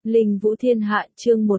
Linh Vũ Thiên Hạ chương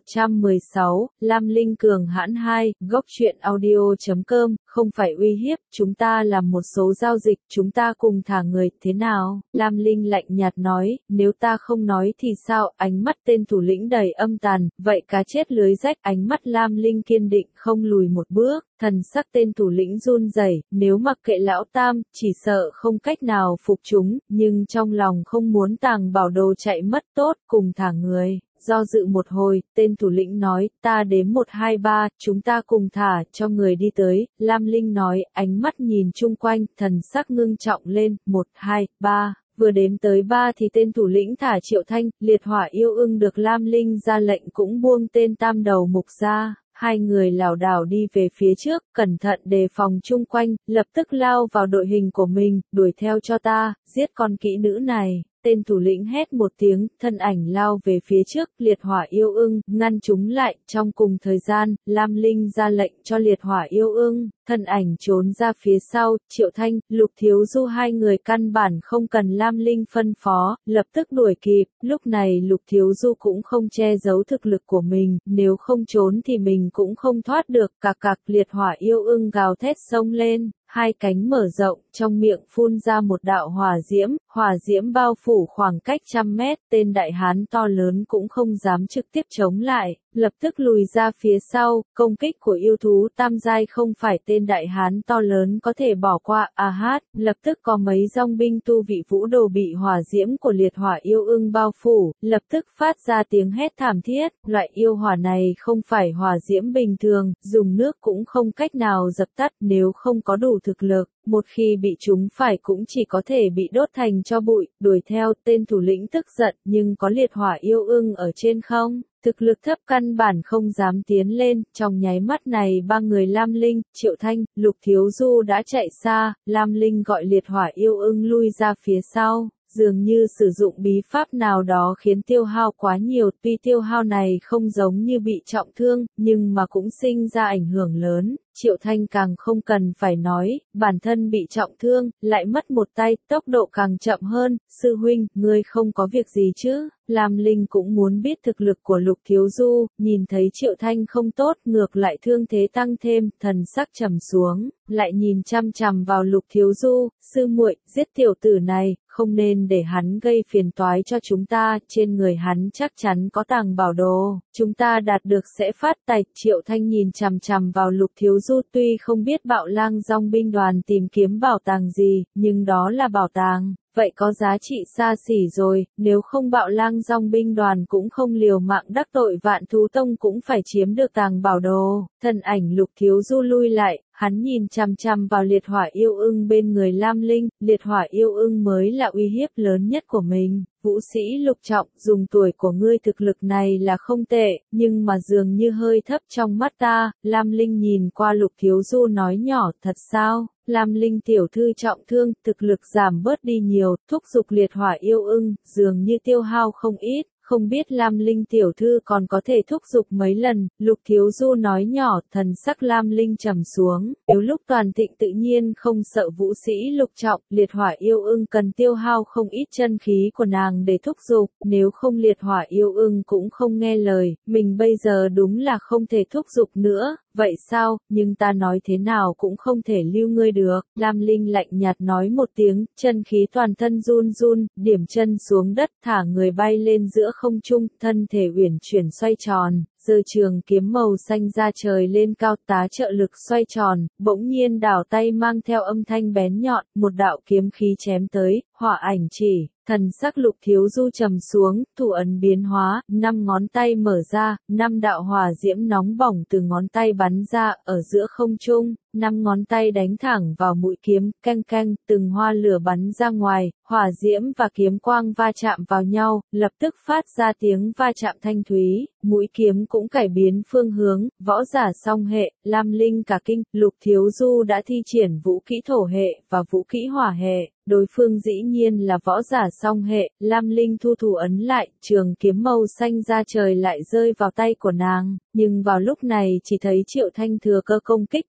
116, Lam Linh cường hãn 2, góc truyện audio.com, không phải uy hiếp, chúng ta làm một số giao dịch, chúng ta cùng thả người, thế nào? Lam Linh lạnh nhạt nói, nếu ta không nói thì sao? Ánh mắt tên thủ lĩnh đầy âm tàn, vậy cá chết lưới rách, ánh mắt Lam Linh kiên định không lùi một bước. Thần sắc tên thủ lĩnh run rẩy, nếu mặc kệ lão tam, chỉ sợ không cách nào phục chúng, nhưng trong lòng không muốn Tàng Bảo Đồ chạy mất, tốt, cùng thả người. Do dự một hồi, tên thủ lĩnh nói, ta đếm 1 2 3, chúng ta cùng thả, cho người đi tới. Lam Linh nói, ánh mắt nhìn chung quanh, thần sắc ngưng trọng lên, 1 2 3. Vừa đếm tới 3 thì tên thủ lĩnh thả Triệu Thanh, liệt hỏa yêu ưng được Lam Linh ra lệnh cũng buông tên tam đầu mục ra. Hai người lảo đảo đi về phía trước, cẩn thận đề phòng chung quanh, lập tức lao vào đội hình của mình, đuổi theo cho ta, giết con kỹ nữ này. Tên thủ lĩnh hét một tiếng, thân ảnh lao về phía trước, liệt hỏa yêu ưng, ngăn chúng lại, trong cùng thời gian, Lam Linh ra lệnh cho liệt hỏa yêu ưng, thân ảnh trốn ra phía sau, Triệu Thanh, Lục Thiếu Du hai người căn bản không cần Lam Linh phân phó, lập tức đuổi kịp, lúc này Lục Thiếu Du cũng không che giấu thực lực của mình, nếu không trốn thì mình cũng không thoát được, cạc liệt hỏa yêu ưng gào thét xông lên. Hai cánh mở rộng, trong miệng phun ra một đạo hỏa diễm bao phủ khoảng cách 100 mét, tên đại hán to lớn cũng không dám trực tiếp chống lại, lập tức lùi ra phía sau, công kích của yêu thú tam giai không phải tên đại hán to lớn có thể bỏ qua, lập tức có mấy dòng binh tu vị vũ đồ bị hỏa diễm của liệt hỏa yêu ưng bao phủ, lập tức phát ra tiếng hét thảm thiết, loại yêu hỏa này không phải hỏa diễm bình thường, dùng nước cũng không cách nào dập tắt nếu không có đủ thực lực. Một khi bị chúng phải cũng chỉ có thể bị đốt thành tro bụi, đuổi theo, tên thủ lĩnh tức giận, nhưng có liệt hỏa yêu ưng ở trên không, thực lực thấp căn bản không dám tiến lên, trong nháy mắt này ba người Lam Linh, Triệu Thanh, Lục Thiếu Du đã chạy xa, Lam Linh gọi liệt hỏa yêu ưng lui ra phía sau. Dường như sử dụng bí pháp nào đó khiến tiêu hao quá nhiều, tuy tiêu hao này không giống như bị trọng thương, nhưng mà cũng sinh ra ảnh hưởng lớn. Triệu Thanh càng không cần phải nói, bản thân bị trọng thương, lại mất một tay, tốc độ càng chậm hơn, sư huynh, ngươi không có việc gì chứ? Lam Linh cũng muốn biết thực lực của Lục Thiếu Du, nhìn thấy Triệu Thanh không tốt, ngược lại thương thế tăng thêm, thần sắc trầm xuống, lại nhìn chăm chằm vào Lục Thiếu Du, sư muội, giết tiểu tử này, không nên để hắn gây phiền toái cho chúng ta, trên người hắn chắc chắn có Tàng Bảo Đồ, chúng ta đạt được sẽ phát tài. Triệu Thanh nhìn chằm chằm vào Lục Thiếu Du, tuy không biết Bạo Lang Dòng binh đoàn tìm kiếm bảo tàng gì, nhưng đó là bảo tàng, vậy có giá trị xa xỉ rồi, nếu không Bạo Lang Dòng binh đoàn cũng không liều mạng đắc tội Vạn Thú Tông cũng phải chiếm được Tàng Bảo Đồ. Thân ảnh Lục Thiếu Du lui lại, hắn nhìn chằm chằm vào liệt hỏa yêu ưng bên người Lam Linh, liệt hỏa yêu ưng mới là uy hiếp lớn nhất của mình. Vũ sĩ Lục Trọng, dùng tuổi của ngươi thực lực này là không tệ, nhưng mà dường như hơi thấp trong mắt ta. Lam Linh nhìn qua Lục Thiếu Du nói nhỏ, thật sao? Lam Linh tiểu thư trọng thương, thực lực giảm bớt đi nhiều, thúc giục liệt hỏa yêu ưng, dường như tiêu hao không ít. Không biết Lam Linh tiểu thư còn có thể thúc giục mấy lần, Lục Thiếu Du nói nhỏ, thần sắc Lam Linh trầm xuống, nếu lúc toàn thịnh tự nhiên không sợ vũ sĩ Lục Trọng, liệt hỏa yêu ưng cần tiêu hao không ít chân khí của nàng để thúc giục, nếu không liệt hỏa yêu ưng cũng không nghe lời, mình bây giờ đúng là không thể thúc giục nữa. Vậy sao, nhưng ta nói thế nào cũng không thể lưu ngươi được. Lam Linh lạnh nhạt nói một tiếng, chân khí toàn thân run run, điểm chân xuống đất, thả người bay lên giữa không trung, thân thể uyển chuyển xoay tròn, giơ trường kiếm màu xanh ra trời lên cao, tá trợ lực xoay tròn, bỗng nhiên đảo tay mang theo âm thanh bén nhọn, một đạo kiếm khí chém tới, hỏa ảnh chỉ. Thần sắc Lục Thiếu Du trầm xuống, thủ ấn biến hóa, 5 ngón tay mở ra, 5 đạo hỏa diễm nóng bỏng từ ngón tay bắn ra, ở giữa không trung, 5 ngón tay đánh thẳng vào mũi kiếm, canh canh, từng hoa lửa bắn ra ngoài, hỏa diễm và kiếm quang va chạm vào nhau, lập tức phát ra tiếng va chạm thanh thúy, mũi kiếm cũng cải biến phương hướng, võ giả song hệ, Lam Linh cả kinh, Lục Thiếu Du đã thi triển vũ kỹ thổ hệ và vũ kỹ hỏa hệ. Đối phương dĩ nhiên là võ giả song hệ, Lam Linh thu thủ ấn lại, trường kiếm màu xanh ra trời lại rơi vào tay của nàng, nhưng vào lúc này chỉ thấy Triệu Thanh thừa cơ công kích, quyền kình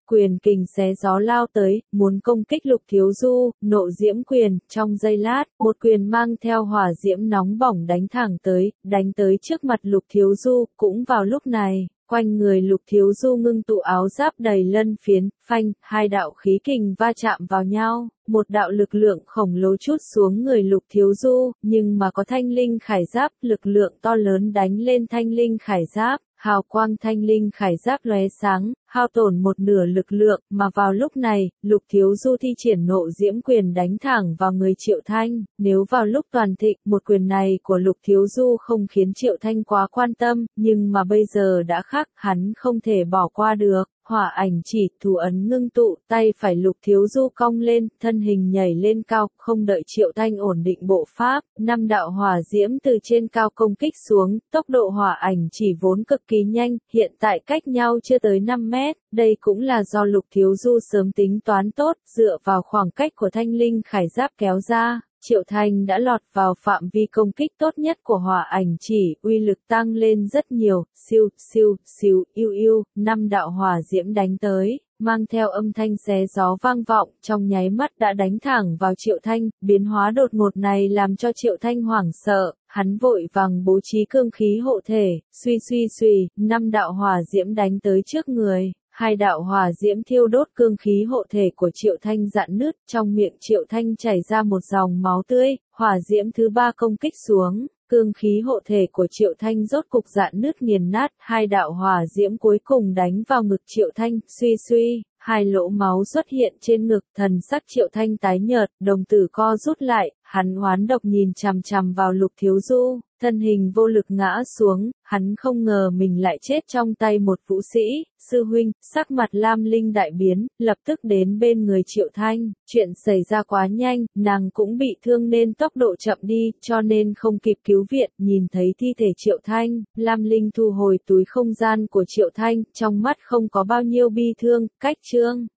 kình xé gió lao tới, muốn công kích Lục Thiếu Du, nộ diễm quyền, trong giây lát, một quyền mang theo hỏa diễm nóng bỏng đánh thẳng tới, đánh tới trước mặt Lục Thiếu Du, cũng vào lúc này. Quanh người Lục Thiếu Du ngưng tụ áo giáp đầy lân phiến, phanh, hai đạo khí kình va chạm vào nhau, một đạo lực lượng khổng lồ trút xuống người Lục Thiếu Du, nhưng mà có thanh linh khải giáp, lực lượng to lớn đánh lên thanh linh khải giáp. Hào quang thanh linh khải giáp lóe sáng, hao tổn một nửa lực lượng, mà vào lúc này, Lục Thiếu Du thi triển nộ diễm quyền đánh thẳng vào người Triệu Thanh. Nếu vào lúc toàn thịnh, một quyền này của Lục Thiếu Du không khiến Triệu Thanh quá quan tâm, nhưng mà bây giờ đã khác, hắn không thể bỏ qua được. Hỏa ảnh chỉ, thủ ấn ngưng tụ, tay phải Lục Thiếu Du cong lên, thân hình nhảy lên cao, không đợi Triệu Thanh ổn định bộ pháp, 5 đạo hỏa diễm từ trên cao công kích xuống, tốc độ hỏa ảnh chỉ vốn cực kỳ nhanh, hiện tại cách nhau chưa tới 5 mét, đây cũng là do Lục Thiếu Du sớm tính toán tốt, dựa vào khoảng cách của thanh linh khải giáp kéo ra. Triệu Thanh đã lọt vào phạm vi công kích tốt nhất của hỏa ảnh chỉ, uy lực tăng lên rất nhiều, siêu, siêu, siêu, yêu yêu, 5 đạo hỏa diễm đánh tới, mang theo âm thanh xé gió vang vọng, trong nháy mắt đã đánh thẳng vào Triệu Thanh, biến hóa đột ngột này làm cho Triệu Thanh hoảng sợ, hắn vội vàng bố trí cương khí hộ thể, suy suy suy, 5 đạo hỏa diễm đánh tới trước người. Hai đạo hỏa diễm thiêu đốt cương khí hộ thể của Triệu Thanh rạn nứt, trong miệng Triệu Thanh chảy ra một dòng máu tươi, hỏa diễm thứ 3 công kích xuống, cương khí hộ thể của Triệu Thanh rốt cục rạn nứt nghiền nát, hai đạo hỏa diễm cuối cùng đánh vào ngực Triệu Thanh, suy suy, hai lỗ máu xuất hiện trên ngực, thần sắc Triệu Thanh tái nhợt, đồng tử co rút lại, hắn oán độc nhìn chằm chằm vào Lục Thiếu Du. Thân hình vô lực ngã xuống, hắn không ngờ mình lại chết trong tay một vũ sĩ, sư huynh, sắc mặt Lam Linh đại biến, lập tức đến bên người Triệu Thanh, chuyện xảy ra quá nhanh, nàng cũng bị thương nên tốc độ chậm đi, cho nên không kịp cứu viện, nhìn thấy thi thể Triệu Thanh, Lam Linh thu hồi túi không gian của Triệu Thanh, trong mắt không có bao nhiêu bi thương, cách chương.